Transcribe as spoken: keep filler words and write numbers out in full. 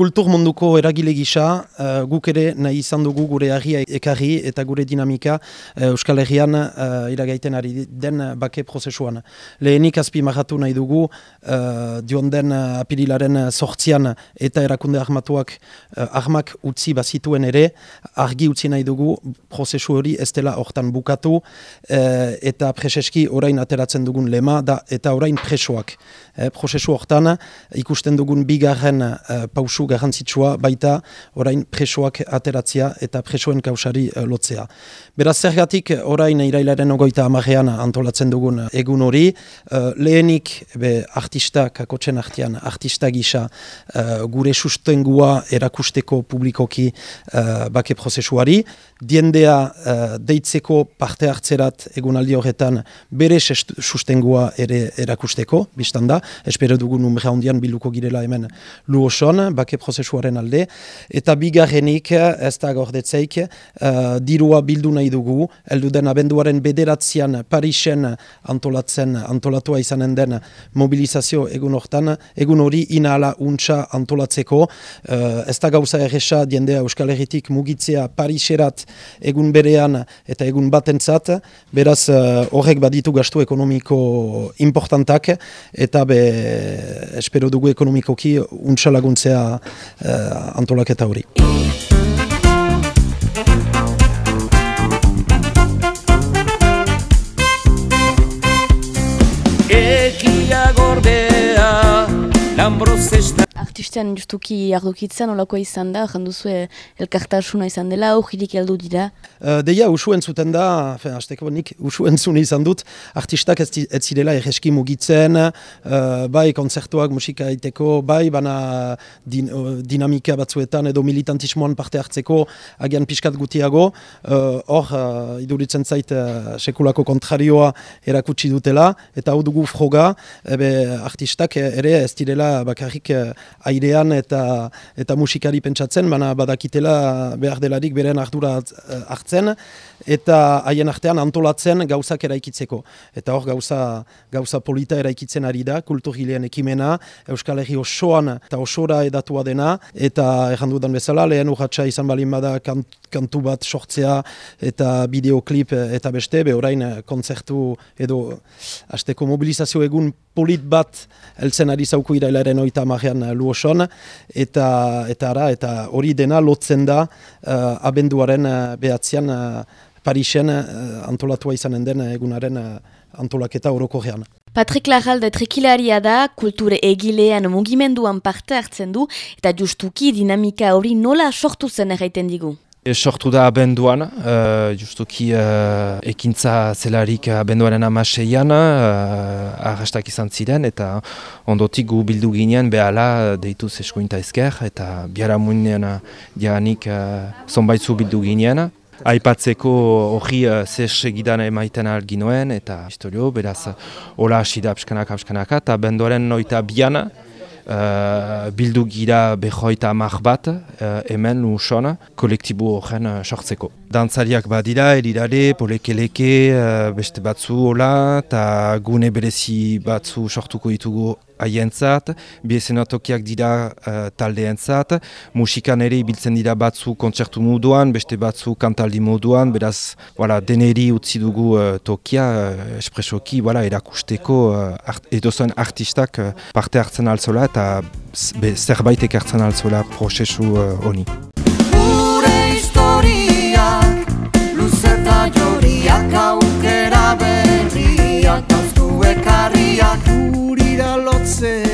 kultur munduko eragile gisa, uh, guk ere nahi izan dugu gure herria ekarri eta gure dinamika uh, Euskal Herrian uh, iragaiten ari den bake prozesuan. Lehenik azpimarratu nahi dugu uh, dion den uh, apirilaren sortzian eta erakunde armatuak uh, armak utzi bazituen ere, argi utzi nahi dugu prozesu hori ez dela hortan bukatu uh, eta preseski orain ateratzen dugun lema da eta orain presoak. Eh, prozesu hortan ikusten dugun bigarren uh, pausu garrantzitsua baita orain presoak ateratzea eta presoen kausari uh, lotzea. Beraz zergatik orain irailaren ogoita amarean antolatzen dugun egun hori, uh, lehenik be, artista, kakotzen artean, artista gisa uh, gure sustengua erakusteko publikoki uh, bake prozesuari, diendea uh, deitzeko parte hartzerat egunaldi horretan bere sustengua ere erakusteko, biztan da, espero dugu numera hondian bilduko girela hemen luoson, bake prozesuaren alde, eta bigarrenik ez da gordetzeik, uh, dirua bildu nahi dugu, heldu den abenduaren bederatzean Parisen antolatzen, antolatua izanen den mobilizazio egun hortan, egun hori inahala untsa antolatzeko, uh, ez da gauza erresa diendea Euskal Herritik mugitzea Pariserat egun berean eta egun batentzat, beraz uh, horrek baditu gastu ekonomiko importantak, eta be, espero dugu ekonomikoki untsa laguntzea uh, antolaketa hori. Egia gordea, lambrozesta. Artistean justuki ardokitzen olakoa izan da, janduzue elkartasuna izan dela, hojirik heldu dira? Uh, deia, usu entzuten da, fe, hasteko nik usu entzun izan dut, artistak ez, ez zirela erreski mugitzen, uh, bai kontzertuak musika egiteko, bai bana din, uh, dinamika batzuetan edo militantismoan parte hartzeko agian pixkat gutiago, hor uh, uh, iduritzen zait uh, sekulako kontrarioa erakutsi dutela, eta hau dugu froga, ebe, artistak ere ez direla bakarrik uh, airean eta eta musikari pentsatzen, baina badakitela behar delarik beren ardura hartzen eta haien artean antolatzen gauzak eraikitzeko. Eta hor gauza, gauza polita eraikitzen ari da, kulturgileen ekimena, Euskal Herri osoan eta osora edatua dena, eta errandudan bezala, lehen urratsa izan balin bada kant, kantu bat sortzea eta bideoklip eta beste, be orain kontzertu edo hasteko mobilizazio egun polit bat heltzen ari zauku irailaren oita amarean luoson, eta eta ara, eta hori dena lotzen da uh, abenduaren uh, behatzean uh, Parisen uh, antolatua izanen den egunaren uh, antolaketa orokorrean. Patrik Larralde trekilaria da, kulture egilean mugimenduan parte hartzen du, eta justuki dinamika hori nola sortu zen erraiten digu. E, sortu da abenduan, uh, justuki uh, ekintza zelarik abenduaren amaseian, uh, arrastak izan ziren, eta ondotik gu bildu ginen behala deituz eskuinta ezker, eta biara muinean dianik uh, zonbaitzu bildu ginen. Aipatzeko hori uh, zer segidan emaiten alginoen, eta historio, beraz, hola hasi da pskanaka, pskanaka, eta abenduaren noita biana, Uh, bildu gira behoita amak bat, uh, hemen luson, kolektibo horren uh, sortzeko. Dantzariak badira, erirare, polekeleke, uh, beste batzu hola, eta gune berezi batzu sortuko ditugu haientzat, biezenatokiak dira uh, taldeentzat, musikan ere ibiltzen dira batzu kontzertu moduan, beste batzu kantaldi moduan, beraz, voilà, deneri utzi dugu uh, tokia, uh, espresoki, voilà, erakusteko uh, art, edozoen artistak uh, parte hartzen altzola, eta be, zerbait ekartzen altzola prozesu honi. Gure historiak, luzeta joriak, aukera berriak, auztu ekarriak, gurira lotzea.